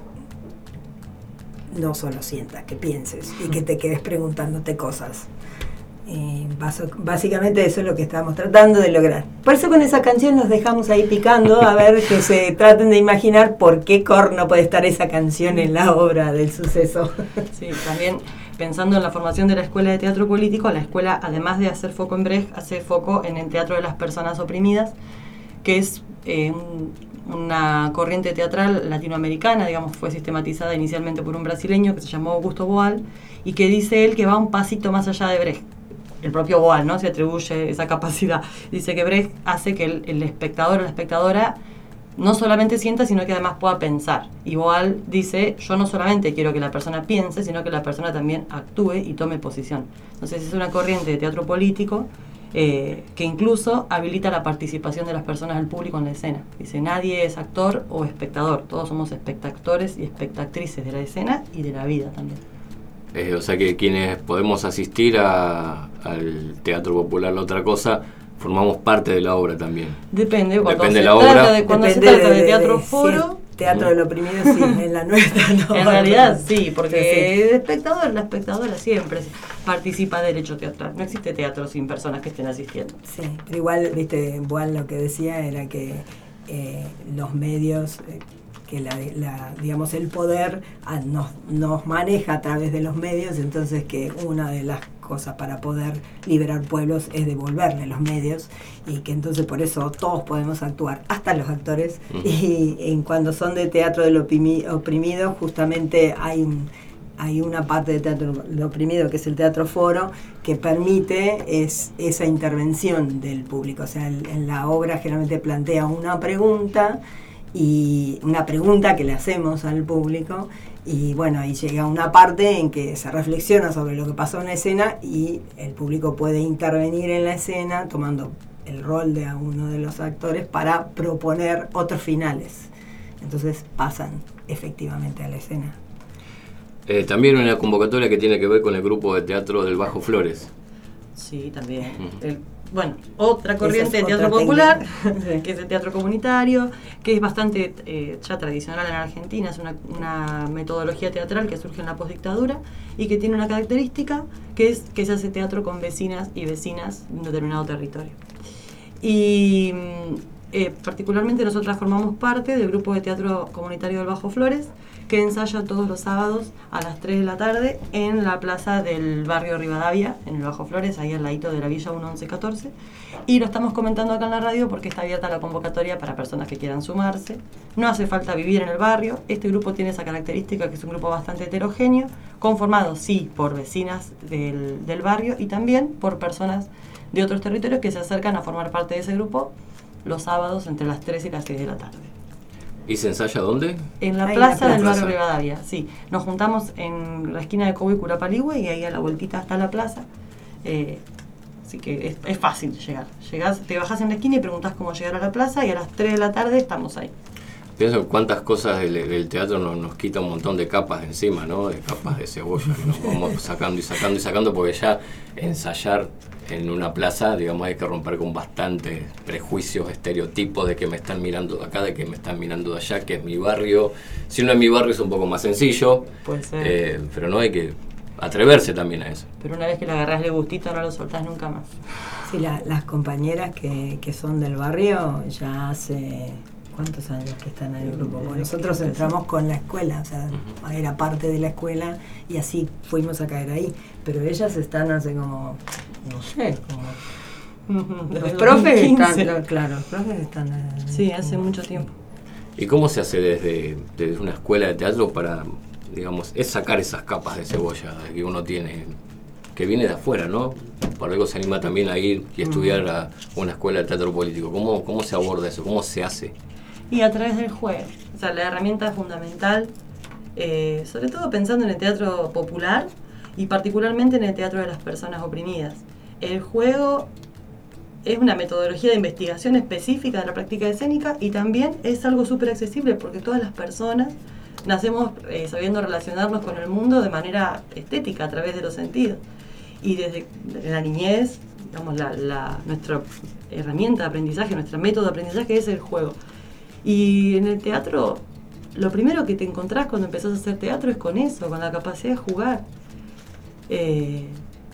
no solo sientas, que pienses y que te quedes preguntándote cosas. Y básicamente eso es lo que estamos tratando de lograr. Por eso con esa canción nos dejamos ahí picando, a ver que se traten de imaginar por qué corno puede estar esa canción en la obra del suceso. Sí, también pensando en la formación de la Escuela de Teatro Político, la escuela, además de hacer foco en Brecht, hace foco en el teatro de las personas oprimidas, que es eh, un, una corriente teatral latinoamericana, digamos, fue sistematizada inicialmente por un brasileño que se llamó Augusto Boal, y que dice él que va un pasito más allá de Brecht. El propio Boal, ¿no?, se atribuye esa capacidad. Dice que Brecht hace que el, el espectador o la espectadora no solamente sienta, sino que además pueda pensar. Y Boal dice, yo no solamente quiero que la persona piense, sino que la persona también actúe y tome posición. Entonces es una corriente de teatro político eh, que incluso habilita la participación de las personas del público en la escena. Dice, nadie es actor o espectador, todos somos espectadores y espectatrices de la escena y de la vida también. Eh, o sea que quienes podemos asistir a, al Teatro Popular La Otra Cosa, formamos parte de la obra también. Depende, cuando Depende se la trata obra. de, cuando Depende se trata de, de teatro de, foro. Si teatro del oprimido, sí, en la nuestra no. En realidad sí, porque sí. el espectador, la espectadora siempre participa del hecho teatral. No existe teatro sin personas que estén asistiendo. Sí, pero igual, viste, Boal lo que decía era que eh, los medios... Eh, que la, la, digamos, el poder a, nos, nos maneja a través de los medios, entonces que una de las cosas para poder liberar pueblos es devolverle los medios, y que entonces por eso todos podemos actuar, hasta los actores, uh-huh. y en cuando son de teatro del oprimi, oprimido, justamente hay un, hay una parte de teatro del oprimido que es el teatro foro, que permite es, esa intervención del público. O sea, el, en la obra generalmente plantea una pregunta, y una pregunta que le hacemos al público, y bueno, ahí llega una parte en que se reflexiona sobre lo que pasó en la escena y el público puede intervenir en la escena tomando el rol de uno de los actores para proponer otros finales. Entonces pasan efectivamente a la escena. Eh, también una convocatoria que tiene que ver con el grupo de teatro del Bajo Flores. Sí, también. Uh-huh. El, bueno, otra corriente de es teatro otra popular, que es el teatro comunitario, que es bastante eh, ya tradicional en Argentina, es una, una metodología teatral que surge en la postdictadura y que tiene una característica, que es que se hace teatro con vecinas y vecinas de un determinado territorio. Y eh, particularmente nosotras formamos parte del grupo de teatro comunitario del Bajo Flores, que ensaya todos los sábados a las tres de la tarde en la plaza del barrio Rivadavia, en el Bajo Flores, ahí al ladito de la Villa mil once catorce. Y lo estamos comentando acá en la radio porque está abierta la convocatoria para personas que quieran sumarse. No hace falta vivir en el barrio. Este grupo tiene esa característica, que es un grupo bastante heterogéneo, conformado, sí, por vecinas del, del barrio y también por personas de otros territorios que se acercan a formar parte de ese grupo los sábados entre las tres y las seis de la tarde. ¿Y se ensaya dónde? En la Ahí plaza la del plaza. barrio Rivadavia, sí. Nos juntamos en la esquina de Cobo y Curapaligüe y ahí a la vueltita está la plaza. Eh, así que es, es fácil llegar. Llegás, te bajás en la esquina y preguntás cómo llegar a la plaza y a las tres de la tarde estamos ahí. Pienso cuántas cosas del, del teatro nos, nos quita un montón de capas de encima, ¿no? De capas de cebolla que nos vamos sacando y sacando y sacando, porque ya ensayar en una plaza, digamos, hay que romper con bastantes prejuicios, estereotipos de que me están mirando de acá, de que me están mirando de allá, que es mi barrio. Si no es mi barrio es un poco más sencillo, Puede ser. eh, pero no hay que atreverse también a eso. Pero una vez que le agarrás el gustito no lo soltás nunca más. Sí, la, las compañeras que, que son del barrio ya hace... ¿Cuántos años que están en el grupo? Bueno, nosotros entramos con la escuela, o sea, uh-huh. era parte de la escuela y así fuimos a caer ahí. Pero ellas están hace como, no sé, como... Uh-huh. Los profes están, claro, los profes están... Eh, sí, hace uh-huh. mucho tiempo. ¿Y cómo se hace desde, desde una escuela de teatro para, digamos, es sacar esas capas de cebolla que uno tiene, que viene de afuera, ¿no? Por algo se anima también a ir y estudiar uh-huh. a una escuela de teatro político. ¿Cómo, cómo se aborda eso? ¿Cómo se hace? Y a través del juego. O sea, la herramienta fundamental, eh, sobre todo pensando en el teatro popular y particularmente en el teatro de las personas oprimidas. El juego es una metodología de investigación específica de la práctica escénica y también es algo súper accesible porque todas las personas nacemos eh, sabiendo relacionarnos con el mundo de manera estética, a través de los sentidos. Y desde la niñez, digamos, la, la, nuestra herramienta de aprendizaje, nuestro método de aprendizaje es el juego. Y en el teatro, lo primero que te encontrás cuando empezás a hacer teatro es con eso, con la capacidad de jugar. Eh,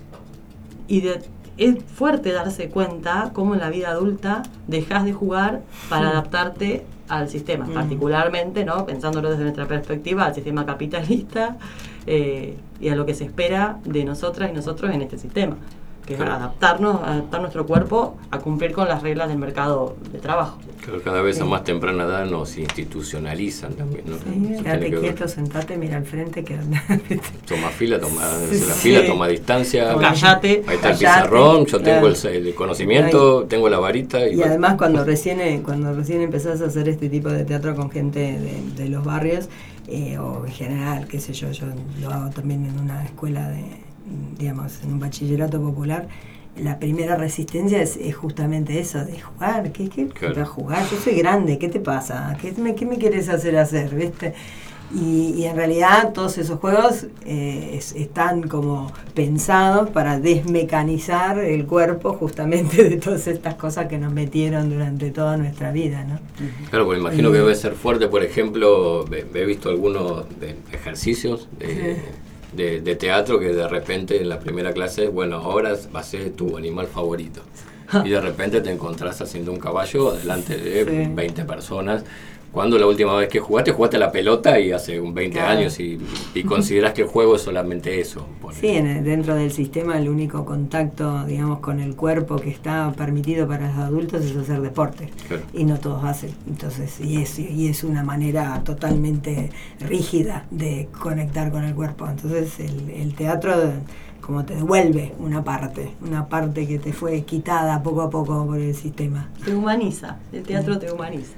y de, es fuerte darse cuenta cómo en la vida adulta dejás de jugar para adaptarte al sistema, mm. particularmente, ¿no? Pensándolo desde nuestra perspectiva, al sistema capitalista eh, y a lo que se espera de nosotras y nosotros en este sistema, que es claro. adaptarnos, adaptar nuestro cuerpo a cumplir con las reglas del mercado de trabajo. Claro, cada vez sí. a más temprana edad nos institucionalizan también, ¿no? Sí, quédate quieto, sentate, mira al frente, que toma fila, toma sí, la sí. fila, toma distancia. Callate. Ahí está Callate, el pizarrón, yo claro. tengo el, el conocimiento, Ay. tengo la varita. Y, y además cuando recién cuando recién empezás a hacer este tipo de teatro con gente de, de los barrios, eh, o en general, qué sé yo, yo lo hago también en una escuela de, digamos, en un bachillerato popular. La primera resistencia es, es justamente eso, de jugar. ¿Qué, qué claro. vas a jugar? Yo soy grande, ¿qué te pasa? ¿Qué me, qué me quieres hacer hacer? ¿Viste? Y, y en realidad todos esos juegos eh, es, están como pensados para desmecanizar el cuerpo justamente de todas estas cosas que nos metieron durante toda nuestra vida, ¿no? Claro, pues imagino y, que debe ser fuerte, por ejemplo, he visto algunos ejercicios de... Sí. De, de teatro que de repente en la primera clase, bueno, ahora va a ser tu animal favorito. Y de repente te encontrás haciendo un caballo delante de sí. veinte personas. Cuando la última vez que jugaste, jugaste a la pelota y hace veinte claro. años y, y considerás que el juego es solamente eso. Sí, en, dentro del sistema el único contacto, digamos, con el cuerpo que está permitido para los adultos es hacer deporte. Claro. Y no todos hacen. Entonces, y es, y es una manera totalmente rígida de conectar con el cuerpo. Entonces, el, el teatro como te devuelve una parte, una parte que te fue quitada poco a poco por el sistema. Te humaniza, el teatro te humaniza.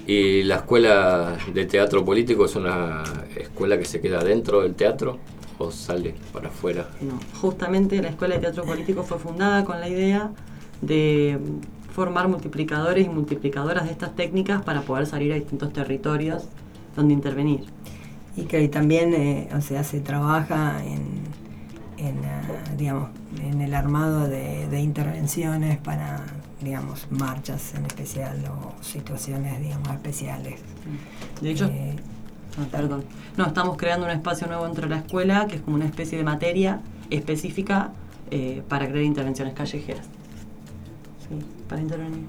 ¿Y la escuela de teatro político es una escuela que se queda dentro del teatro o sale para afuera? No, justamente la Escuela de Teatro Político fue fundada con la idea de formar multiplicadores y multiplicadoras de estas técnicas para poder salir a distintos territorios donde intervenir. Y que también, eh, o sea, se trabaja en, en uh, digamos, en el armado de, de intervenciones para, digamos, marchas en especial o situaciones, digamos, especiales. De hecho, eh, no, perdón, no, estamos creando un espacio nuevo dentro de la escuela que es como una especie de materia específica eh, para crear intervenciones callejeras. Sí, para intervenir.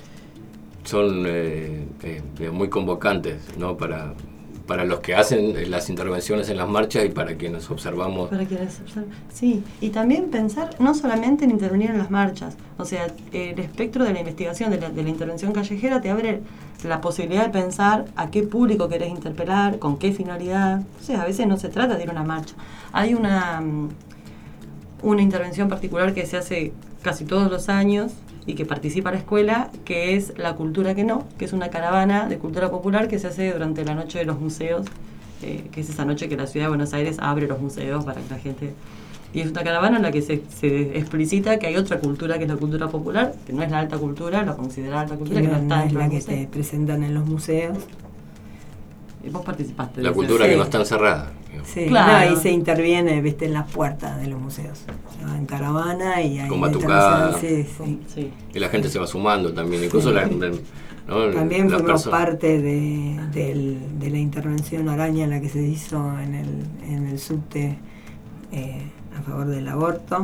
Son eh, eh, muy convocantes, ¿no? Para, para los que hacen las intervenciones en las marchas y para quienes observamos. Para quienes observan. Sí, y también pensar no solamente en intervenir en las marchas, o sea, el espectro de la investigación, de la, de la intervención callejera te abre la posibilidad de pensar a qué público querés interpelar, con qué finalidad. O sea, a veces no se trata de ir a una marcha. Hay una, una intervención particular que se hace casi todos los años y que participa la escuela, que es La Cultura que No, que es una caravana de cultura popular que se hace durante la noche de los museos, eh, que es esa noche que la ciudad de Buenos Aires abre los museos para que la gente... Y es una caravana en la que se, se explicita que hay otra cultura que es la cultura popular, que no es la alta cultura, la considerada alta cultura, que que no, no está no es en la los que museos. se presentan en los museos. Y vos participaste de La ese- cultura sí. que no está encerrada. Sí, Claro. no, y se interviene, viste, en las puertas de los museos. Se va en caravana y hay Con batucada. sí, sí. Sí. Y la gente se va sumando también, incluso Sí. la, ¿no? También la fuimos perso- parte de, del- de la intervención araña en la que se hizo en el, en el subte eh, a favor del aborto.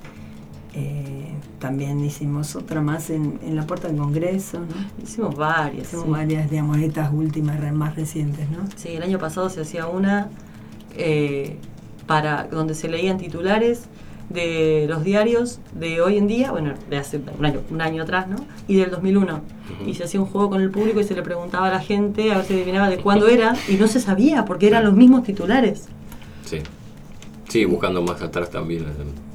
Eh, también hicimos otra más en, en la puerta del Congreso, ¿no? Hicimos varias. Hicimos sí. varias, digamos, estas últimas, re- más recientes, ¿no? Sí, el año pasado se hacía una eh, para donde se leían titulares de los diarios de hoy en día, bueno, de hace un año, un año atrás, ¿no? Y del dos mil uno. Ujú. Y se hacía un juego con el público y se le preguntaba a la gente a ver si adivinaba de cuándo era, y no se sabía porque eran los mismos titulares. Sí. Sí, buscando más atrás también.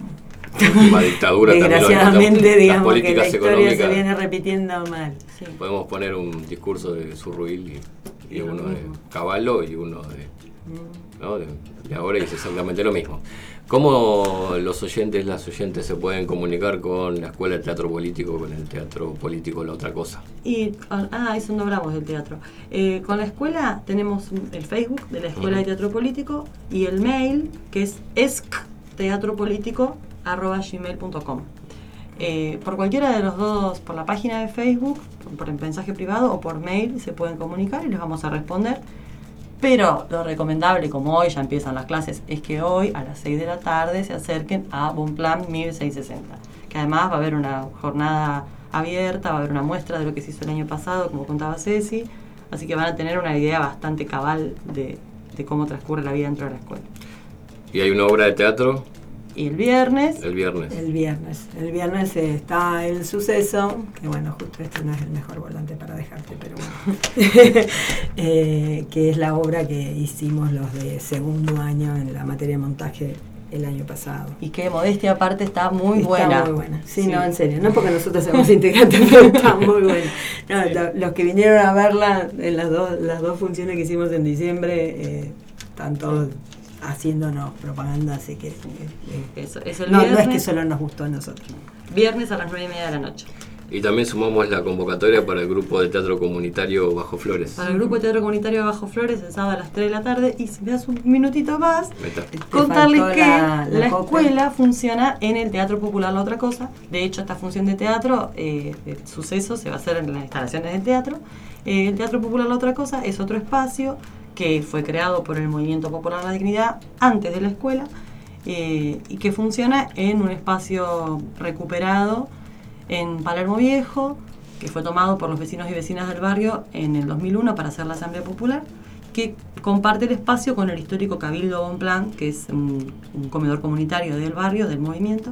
La última dictadura también. Desgraciadamente, las digamos que la políticas historia económicas. se viene repitiendo mal. Sí. Podemos poner un discurso de Surruil y, y Y lo uno de mismo. Cavallo y uno de, ¿no? de, de ahora y es exactamente lo mismo. ¿Cómo los oyentes, las oyentes se pueden comunicar con la Escuela de Teatro Político, con el Teatro Político, la otra cosa? Y, ah, eso no hablamos del teatro. Eh, con la escuela tenemos el Facebook de la Escuela de Teatro Político y el mail que es escteatropolítico arroba gmail punto com. Eh, por cualquiera de los dos, por la página de Facebook, por el mensaje privado o por mail se pueden comunicar y les vamos a responder. Pero lo recomendable, como hoy ya empiezan las clases, es que hoy a las seis de la tarde se acerquen a Bonplan mil seiscientos sesenta. Que además va a haber una jornada abierta, va a haber una muestra de lo que se hizo el año pasado, como contaba Ceci. Así que van a tener una idea bastante cabal de, de cómo transcurre la vida dentro de la escuela. Y hay una obra de teatro Y el viernes, el viernes. El viernes. El viernes eh, está El Suceso, que bueno, justo este no es el mejor volante para dejarte, pero bueno. eh, que es la obra que hicimos los de segundo año en la materia de montaje el año pasado. y que modestia aparte está muy Está buena. muy buena. Sí, Sí. no, en serio. No porque nosotros seamos integrantes, pero está muy buena. No, lo- los que vinieron a verla en las dos, las dos funciones que hicimos en diciembre, eh, están todos haciéndonos propaganda, así que... que- Eso, es el no, no es viernes. que solo nos gustó a nosotros. Viernes a las nueve y media de la noche. Y también sumamos la convocatoria para el grupo de teatro comunitario Bajo Flores. Para el grupo de teatro comunitario de Bajo Flores, el sábado a las tres de la tarde. Y si me das un minutito más, Meta. contarles faltó que la- la, la copia. escuela funciona en el Teatro Popular La Otra Cosa. De hecho, esta función de teatro, eh, el suceso, se va a hacer en las instalaciones del teatro. Eh, el Teatro Popular La Otra Cosa es otro espacio que fue creado por el Movimiento Popular La Dignidad antes de la escuela eh, y que funciona en un espacio recuperado en Palermo Viejo, que fue tomado por los vecinos y vecinas del barrio en el dos mil uno para hacer la Asamblea Popular, que comparte el espacio con el histórico Cabildo Bonplan, que es un, un comedor comunitario del barrio, del movimiento,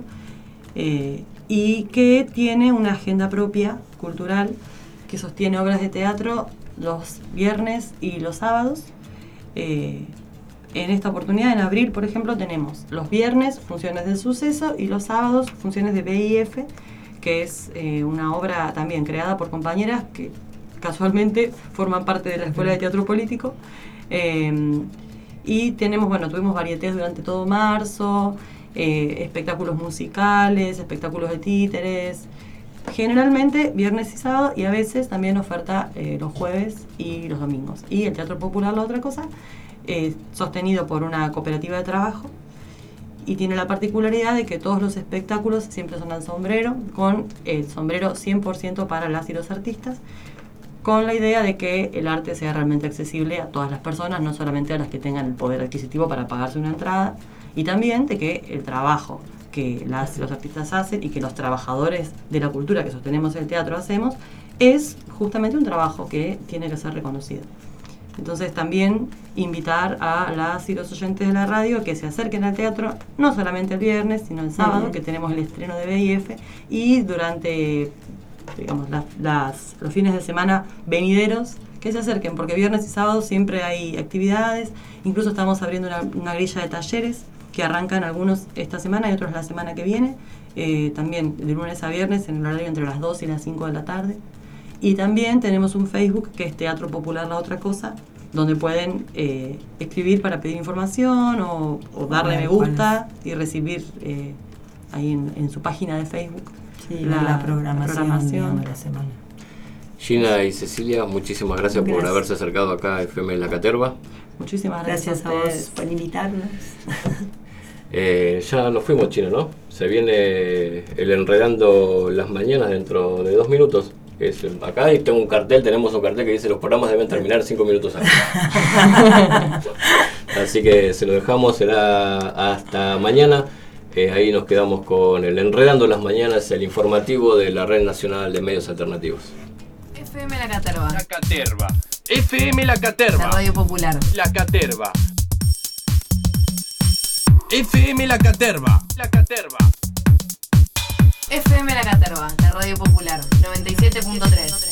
eh, y que tiene una agenda propia, cultural, que sostiene obras de teatro los viernes y los sábados. Eh, en esta oportunidad, en abril, por ejemplo, tenemos los viernes funciones del Suceso y los sábados funciones de B I F, que es eh, una obra también creada por compañeras que casualmente forman parte de la Escuela de Teatro Político. Eh, y tenemos, bueno, tuvimos varietés durante todo marzo, eh, espectáculos musicales, espectáculos de títeres, generalmente viernes y sábado, y a veces también oferta eh, los jueves y los domingos. Y el Teatro Popular, la otra cosa, eh, sostenido por una cooperativa de trabajo, y tiene la particularidad de que todos los espectáculos siempre son al sombrero, con el sombrero cien por ciento para las y los artistas, con la idea de que el arte sea realmente accesible a todas las personas, no solamente a las que tengan el poder adquisitivo para pagarse una entrada, y también de que el trabajo que las y los artistas hacen y que los trabajadores de la cultura que sostenemos el teatro hacemos, es justamente un trabajo que tiene que ser reconocido. Entonces también invitar a las y los oyentes de la radio que se acerquen al teatro, no solamente el viernes, sino el sábado, uh-huh. que tenemos el estreno de B I F, y durante, digamos, las, las, los fines de semana venideros, que se acerquen, porque viernes y sábado siempre hay actividades. Incluso estamos abriendo una, una grilla de talleres que arrancan algunos esta semana y otros la semana que viene, eh, también de lunes a viernes en el horario entre las dos y las cinco de la tarde. Y también tenemos un Facebook que es Teatro Popular La Otra Cosa, donde pueden eh, escribir para pedir información o, o darle me gusta y recibir eh, ahí en, en su página de Facebook sí, la, la programación, programación. de la semana. Gina y Cecilia, muchísimas gracias, gracias por haberse acercado acá a F M La Caterva. Muchísimas gracias, gracias a vos por invitarnos. Eh, ya nos fuimos, Chino, ¿no? Se viene el Enredando las Mañanas dentro de dos minutos. Es el, acá y tengo un cartel, tenemos un cartel que dice los programas deben terminar cinco minutos antes. Así que se lo dejamos, será hasta mañana. Eh, ahí nos quedamos con el Enredando las Mañanas, el informativo de la Red Nacional de Medios Alternativos. F M La Caterva. La Caterva. F M La Caterva. La Radio Popular. La Caterva. F M La Caterva. La Caterva. F M La Caterva, la Radio Popular, noventa y siete punto tres.